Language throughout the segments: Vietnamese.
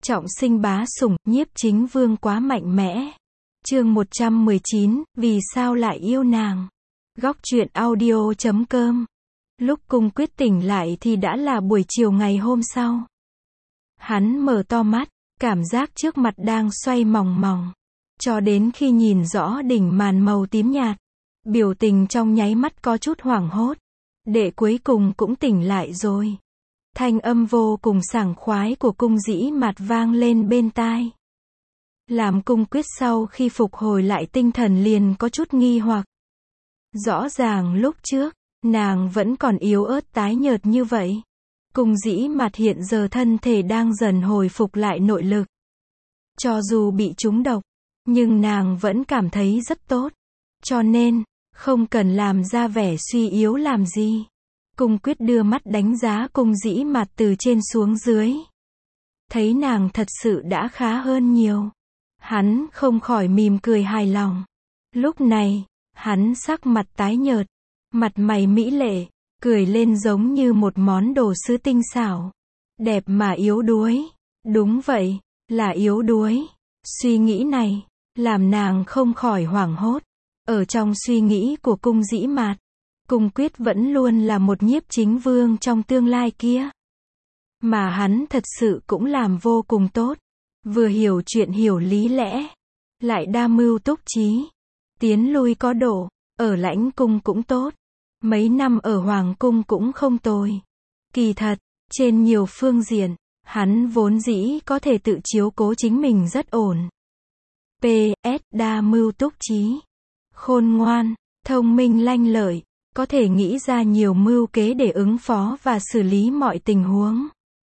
Trọng sinh bá sủng, nhiếp chính vương quá mạnh mẽ. Chương 119, vì sao lại yêu nàng? Góc truyện audio.com. Lúc Cung Quyết tỉnh lại thì đã là buổi chiều ngày hôm sau. Hắn mở to mắt, cảm giác trước mặt đang xoay mòng mòng. Cho đến khi nhìn rõ đỉnh màn màu tím nhạt, biểu tình trong nháy mắt có chút hoảng hốt. Đệ cuối cùng cũng tỉnh lại rồi. Thanh âm vô cùng sảng khoái của Cung Dĩ Mạt vang lên bên tai. Làm Cung Quyết sau khi phục hồi lại tinh thần liền có chút nghi hoặc. Rõ ràng lúc trước, nàng vẫn còn yếu ớt tái nhợt như vậy. Cung Dĩ Mạt hiện giờ thân thể đang dần hồi phục lại nội lực. Cho dù bị trúng độc, nhưng nàng vẫn cảm thấy rất tốt. Cho nên, không cần làm ra vẻ suy yếu làm gì. Cung Quyết đưa mắt đánh giá Cung Dĩ Mạt từ trên xuống dưới. Thấy nàng thật sự đã khá hơn nhiều. Hắn không khỏi mỉm cười hài lòng. Lúc này, hắn sắc mặt tái nhợt, mặt mày mỹ lệ, cười lên giống như một món đồ sứ tinh xảo. Đẹp mà yếu đuối. Đúng vậy, là yếu đuối. Suy nghĩ này, làm nàng không khỏi hoảng hốt. Ở trong suy nghĩ của Cung Dĩ Mạt, Cung Quyết vẫn luôn là một nhiếp chính vương trong tương lai kia. Mà hắn thật sự cũng làm vô cùng tốt. Vừa hiểu chuyện hiểu lý lẽ, lại đa mưu túc trí, tiến lui có độ, ở lãnh cung cũng tốt. Mấy năm ở hoàng cung cũng không tồi. Kỳ thật, trên nhiều phương diện, hắn vốn dĩ có thể tự chiếu cố chính mình rất ổn. PS, đa mưu túc trí, khôn ngoan, thông minh lanh lợi, có thể nghĩ ra nhiều mưu kế để ứng phó và xử lý mọi tình huống.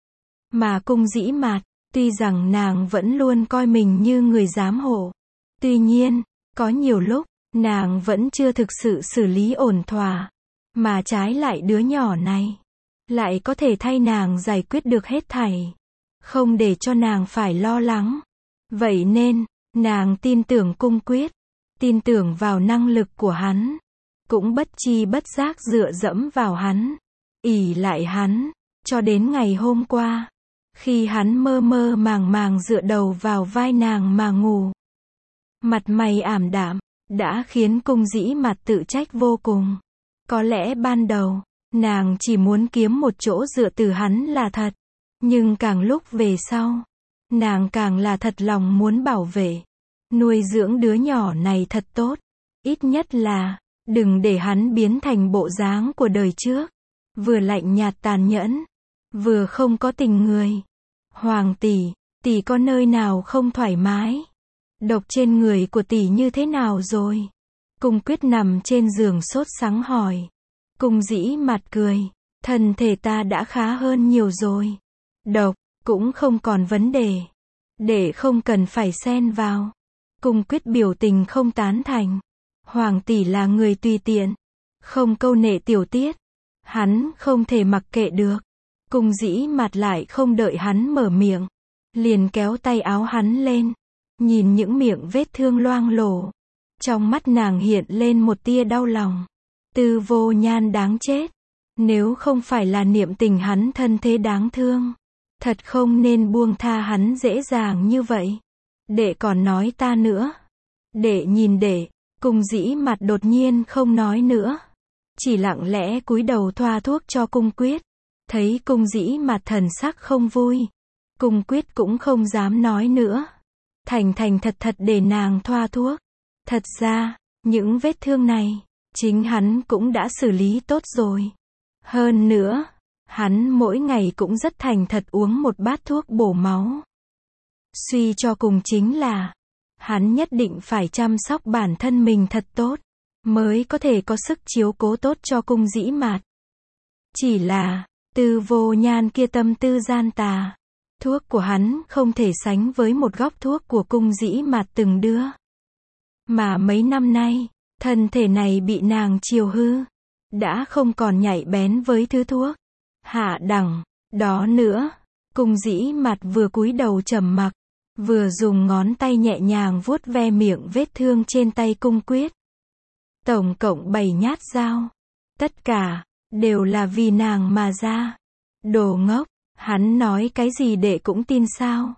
Mà Cung Dĩ Mạt, tuy rằng nàng vẫn luôn coi mình như người giám hộ. Tuy nhiên, có nhiều lúc, nàng vẫn chưa thực sự xử lý ổn thỏa. Mà trái lại đứa nhỏ này, lại có thể thay nàng giải quyết được hết thảy. Không để cho nàng phải lo lắng. Vậy nên, nàng tin tưởng Cung Quyết. Tin tưởng vào năng lực của hắn. Cũng bất chi bất giác dựa dẫm vào hắn. Ỷ lại hắn. Cho đến ngày hôm qua. Khi hắn mơ mơ màng màng dựa đầu vào vai nàng mà ngủ. Mặt mày ảm đạm, đã khiến Cung Dĩ Mạt tự trách vô cùng. Có lẽ ban đầu, nàng chỉ muốn kiếm một chỗ dựa từ hắn là thật. Nhưng càng lúc về sau, nàng càng là thật lòng muốn bảo vệ, nuôi dưỡng đứa nhỏ này thật tốt. Ít nhất là, đừng để hắn biến thành bộ dáng của đời trước. Vừa lạnh nhạt tàn nhẫn, vừa không có tình người. Hoàng tỷ có nơi nào không thoải mái? Độc trên người của tỷ như thế nào rồi? Cung Quyết nằm trên giường sốt sắng hỏi. Cung Dĩ Mạt cười. Thân thể ta đã khá hơn nhiều rồi. Độc, cũng không còn vấn đề. Để không cần phải xen vào. Cung Quyết biểu tình không tán thành. Hoàng tỷ là người tùy tiện. Không câu nệ tiểu tiết. Hắn không thể mặc kệ được. Cung Dĩ Mạt lại không đợi hắn mở miệng. Liền kéo tay áo hắn lên. Nhìn những miệng vết thương loang lổ. Trong mắt nàng hiện lên một tia đau lòng. Tư Vô Nhan đáng chết. Nếu không phải là niệm tình hắn thân thế đáng thương. Thật không nên buông tha hắn dễ dàng như vậy. Đệ còn nói ta nữa. Đệ nhìn đệ. Cung Dĩ Mạt đột nhiên không nói nữa. Chỉ lặng lẽ cúi đầu thoa thuốc cho Cung Quyết. Thấy Cung Dĩ Mạt thần sắc không vui. Cung Quyết cũng không dám nói nữa. Thành thật để nàng thoa thuốc. Thật ra, những vết thương này, chính hắn cũng đã xử lý tốt rồi. Hơn nữa, hắn mỗi ngày cũng rất thành thật uống một bát thuốc bổ máu. Suy cho cùng chính là, hắn nhất định phải chăm sóc bản thân mình thật tốt, mới có thể có sức chiếu cố tốt cho Cung Dĩ Mạt. Chỉ là, Tư Vô Nhan kia tâm tư gian tà. Thuốc của hắn không thể sánh với một góc thuốc của Cung Dĩ Mạt từng đưa. Mà mấy năm nay, thân thể này bị nàng chiều hư. Đã không còn nhạy bén với thứ thuốc. Hạ đẳng, đó nữa. Cung Dĩ Mạt vừa cúi đầu trầm mặc, vừa dùng ngón tay nhẹ nhàng vuốt ve miệng vết thương trên tay Cung Quyết. Tổng cộng 7 nhát dao. Tất cả, đều là vì nàng mà ra. Đồ ngốc. Hắn nói cái gì đệ cũng tin sao?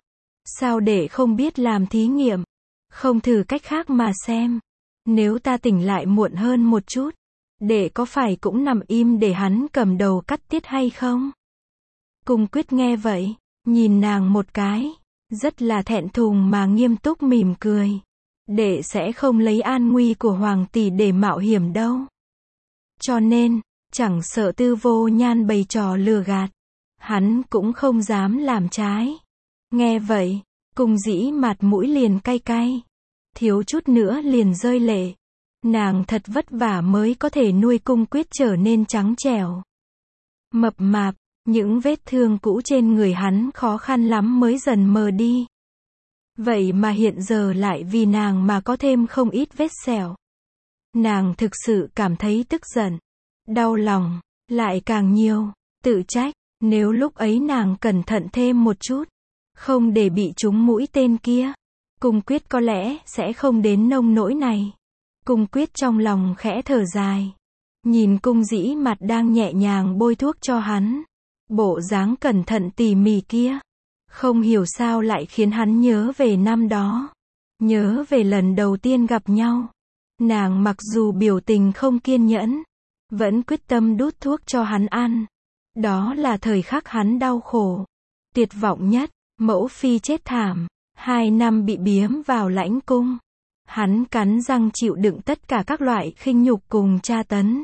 Sao đệ không biết làm thí nghiệm? Không thử cách khác mà xem. Nếu ta tỉnh lại muộn hơn một chút, đệ có phải cũng nằm im để hắn cầm đầu cắt tiết hay không? Cung Quyết nghe vậy, nhìn nàng một cái, rất là thẹn thùng mà nghiêm túc mỉm cười. Đệ sẽ không lấy an nguy của hoàng tỷ để mạo hiểm đâu. Cho nên, chẳng sợ Tư Vô Nhan bày trò lừa gạt, hắn cũng không dám làm trái. Nghe vậy, Cung Dĩ mặt mũi liền cay cay, thiếu chút nữa liền rơi lệ. Nàng thật vất vả mới có thể nuôi Cung Quyết trở nên trắng trẻo, mập mạp, những vết thương cũ trên người hắn khó khăn lắm mới dần mờ đi. Vậy mà hiện giờ lại vì nàng mà có thêm không ít vết sẹo. Nàng thực sự cảm thấy tức giận, đau lòng, lại càng nhiều, tự trách, nếu lúc ấy nàng cẩn thận thêm một chút, không để bị trúng mũi tên kia, Cung Quyết có lẽ sẽ không đến nông nỗi này. Cung Quyết trong lòng khẽ thở dài, nhìn Cung Dĩ mặt đang nhẹ nhàng bôi thuốc cho hắn, bộ dáng cẩn thận tỉ mỉ kia, không hiểu sao lại khiến hắn nhớ về năm đó, nhớ về lần đầu tiên gặp nhau. Nàng mặc dù biểu tình không kiên nhẫn, vẫn quyết tâm đút thuốc cho hắn ăn. Đó là thời khắc hắn đau khổ, tuyệt vọng nhất, mẫu phi chết thảm, 2 năm bị biếm vào lãnh cung. Hắn cắn răng chịu đựng tất cả các loại khinh nhục cùng tra tấn.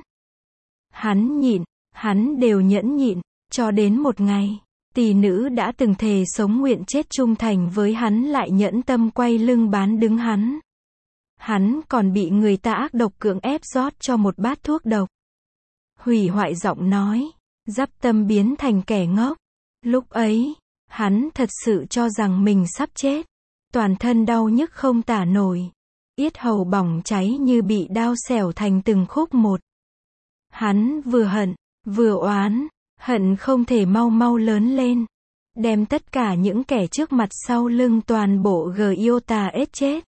Hắn nhịn, hắn đều nhẫn nhịn, cho đến một ngày, tỷ nữ đã từng thề sống nguyện chết trung thành với hắn lại nhẫn tâm quay lưng bán đứng hắn. Hắn còn bị người ta ác độc cưỡng ép rót cho một bát thuốc độc. Hủy hoại giọng nói, dắp tâm biến thành kẻ ngốc. Lúc ấy, hắn thật sự cho rằng mình sắp chết. Toàn thân đau nhức không tả nổi. Yết hầu bỏng cháy như bị đao xẻo thành từng khúc một. Hắn vừa hận, vừa oán, hận không thể mau mau lớn lên, đem tất cả những kẻ trước mặt sau lưng toàn bộ Giota ết chết.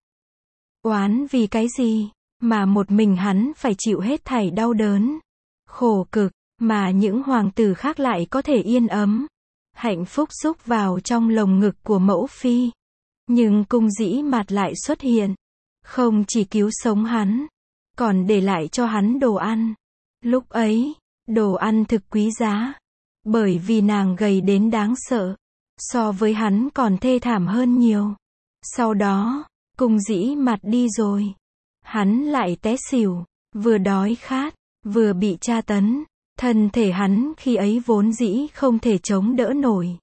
Oán vì cái gì, mà một mình hắn phải chịu hết thảy đau đớn, khổ cực, mà những hoàng tử khác lại có thể yên ấm, hạnh phúc xúc vào trong lồng ngực của mẫu phi. Nhưng Cung Dĩ mặt lại xuất hiện, không chỉ cứu sống hắn, còn để lại cho hắn đồ ăn. Lúc ấy, đồ ăn thực quý giá, bởi vì nàng gầy đến đáng sợ, so với hắn còn thê thảm hơn nhiều. Sau đó, Cung Dĩ mặt đi rồi, hắn lại té xỉu, vừa đói khát, vừa bị tra tấn, thân thể hắn khi ấy vốn dĩ không thể chống đỡ nổi.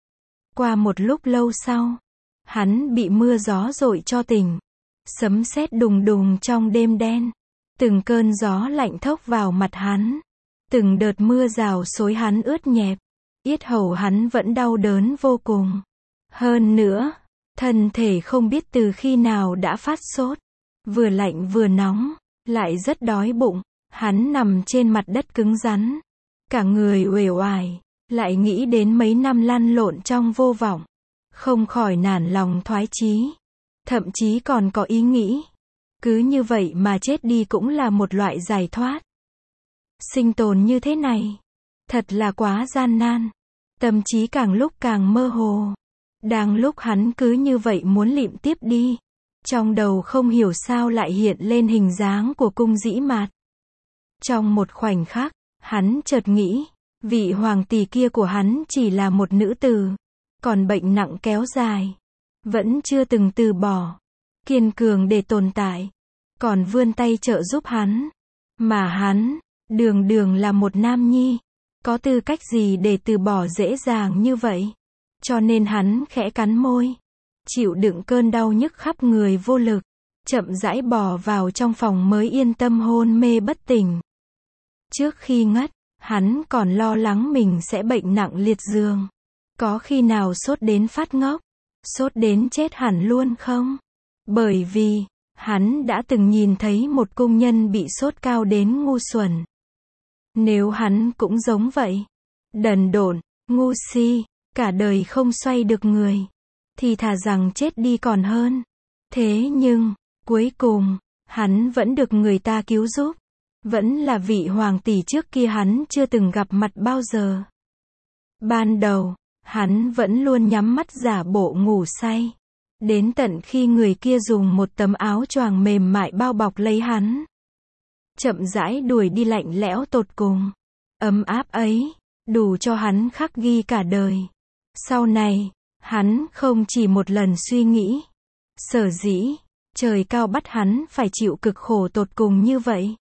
Qua một lúc lâu sau, hắn bị mưa gió dội cho tỉnh, sấm sét đùng đùng trong đêm đen, từng cơn gió lạnh thốc vào mặt hắn, từng đợt mưa rào xối hắn ướt nhẹp, yết hầu hắn vẫn đau đớn vô cùng. Hơn nữa, thân thể không biết từ khi nào đã phát sốt, vừa lạnh vừa nóng, lại rất đói bụng. Hắn nằm trên mặt đất cứng rắn, cả người uể oải, lại nghĩ đến mấy năm lăn lộn trong vô vọng, không khỏi nản lòng thoái chí, thậm chí còn có ý nghĩ, cứ như vậy mà chết đi cũng là một loại giải thoát. Sinh tồn như thế này, thật là quá gian nan, tâm trí càng lúc càng mơ hồ. Đang lúc hắn cứ như vậy muốn lịm tiếp đi, trong đầu không hiểu sao lại hiện lên hình dáng của Cung Dĩ Mạt. Trong một khoảnh khắc, hắn chợt nghĩ, vị hoàng tỷ kia của hắn chỉ là một nữ tử, còn bệnh nặng kéo dài, vẫn chưa từng từ bỏ, kiên cường để tồn tại, còn vươn tay trợ giúp hắn. Mà hắn, đường đường là một nam nhi, có tư cách gì để từ bỏ dễ dàng như vậy? Cho nên hắn khẽ cắn môi, chịu đựng cơn đau nhức khắp người vô lực, chậm rãi bò vào trong phòng mới yên tâm hôn mê bất tỉnh. Trước khi ngất, hắn còn lo lắng mình sẽ bệnh nặng liệt giường. Có khi nào sốt đến phát ngốc, sốt đến chết hẳn luôn không? Bởi vì, hắn đã từng nhìn thấy một cung nhân bị sốt cao đến ngu xuẩn. Nếu hắn cũng giống vậy, đần độn, ngu si, cả đời không xoay được người, thì thà rằng chết đi còn hơn. Thế nhưng, cuối cùng, hắn vẫn được người ta cứu giúp. Vẫn là vị hoàng tỷ trước kia hắn chưa từng gặp mặt bao giờ. Ban đầu, Hắn vẫn luôn nhắm mắt giả bộ ngủ say. Đến tận khi người kia dùng một tấm áo choàng mềm mại bao bọc lấy hắn. Chậm rãi đuổi đi lạnh lẽo tột cùng. Ấm áp ấy, đủ cho hắn khắc ghi cả đời. Sau này, hắn không chỉ một lần suy nghĩ. Sở dĩ, trời cao bắt hắn phải chịu cực khổ tột cùng như vậy.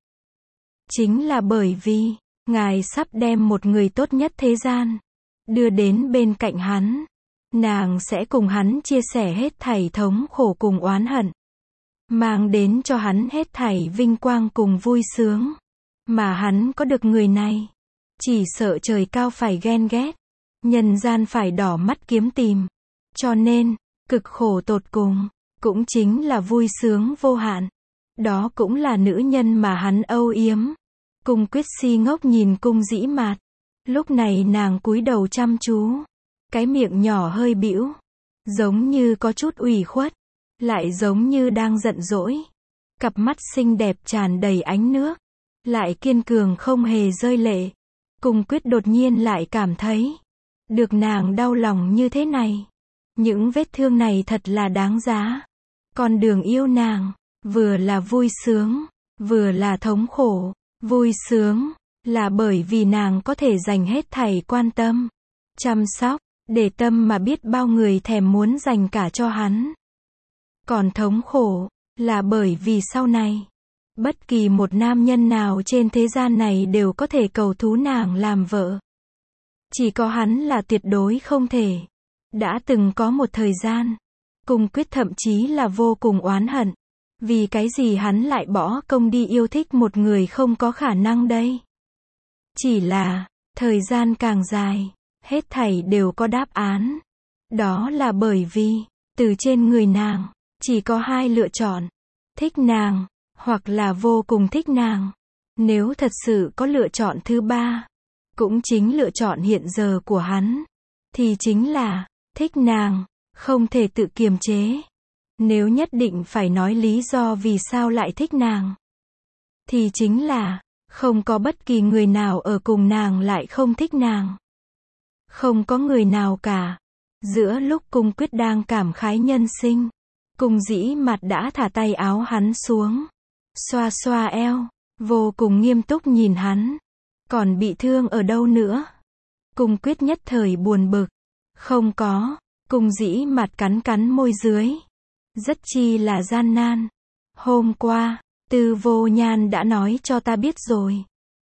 Chính là bởi vì, Ngài sắp đem một người tốt nhất thế gian, đưa đến bên cạnh hắn. Nàng sẽ cùng hắn chia sẻ hết thảy thống khổ cùng oán hận. Mang đến cho hắn hết thảy vinh quang cùng vui sướng. Mà hắn có được người này. Chỉ sợ trời cao phải ghen ghét. Nhân gian phải đỏ mắt kiếm tìm. Cho nên, cực khổ tột cùng, cũng chính là vui sướng vô hạn. Đó cũng là nữ nhân mà hắn âu yếm. Cung Quyết si ngốc nhìn Cung Dĩ Mạt. Lúc này nàng cúi đầu chăm chú. Cái miệng nhỏ hơi bĩu. Giống như có chút ủy khuất. Lại giống như đang giận dỗi. Cặp mắt xinh đẹp tràn đầy ánh nước. Lại kiên cường không hề rơi lệ. Cung Quyết đột nhiên lại cảm thấy. Được nàng đau lòng như thế này. Những vết thương này thật là đáng giá. Con đường yêu nàng. Vừa là vui sướng. Vừa là thống khổ. Vui sướng. Là bởi vì nàng có thể dành hết thảy quan tâm. Chăm sóc. Để tâm mà biết bao người thèm muốn dành cả cho hắn. Còn thống khổ. Là bởi vì sau này. Bất kỳ một nam nhân nào trên thế gian này đều có thể cầu thú nàng làm vợ. Chỉ có hắn là tuyệt đối không thể. Đã từng có một thời gian. Cung Quyết thậm chí là vô cùng oán hận. Vì cái gì hắn lại bỏ công đi yêu thích một người không có khả năng đây? Chỉ là, thời gian càng dài, hết thảy đều có đáp án. Đó là bởi vì, từ trên người nàng, chỉ có hai lựa chọn. Thích nàng, hoặc là vô cùng thích nàng. Nếu thật sự có lựa chọn thứ ba, cũng chính lựa chọn hiện giờ của hắn, thì chính là, thích nàng, không thể tự kiềm chế. Nếu nhất định phải nói lý do vì sao lại thích nàng, thì chính là, không có bất kỳ người nào ở cùng nàng lại không thích nàng. Không có người nào cả. Giữa lúc Cung Quyết đang cảm khái nhân sinh, Cung Dĩ Mạt đã thả tay áo hắn xuống. Xoa xoa eo, vô cùng nghiêm túc nhìn hắn. Còn bị thương ở đâu nữa? Cung Quyết nhất thời buồn bực. Không có. Cung Dĩ Mạt cắn cắn môi dưới. Rất chi là gian nan. Hôm qua, Tư Vô Nhan đã nói cho ta biết rồi.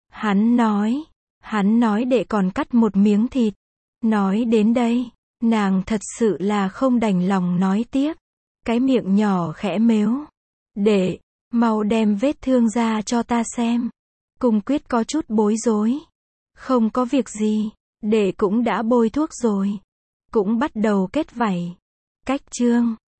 Hắn nói đệ còn cắt một miếng thịt. Nói đến đây, nàng thật sự là không đành lòng nói tiếp. Cái miệng nhỏ khẽ mếu. Đệ, mau đem vết thương ra cho ta xem. Cung Quyết có chút bối rối. Không có việc gì, đệ cũng đã bôi thuốc rồi. Cũng bắt đầu kết vảy. Cách chương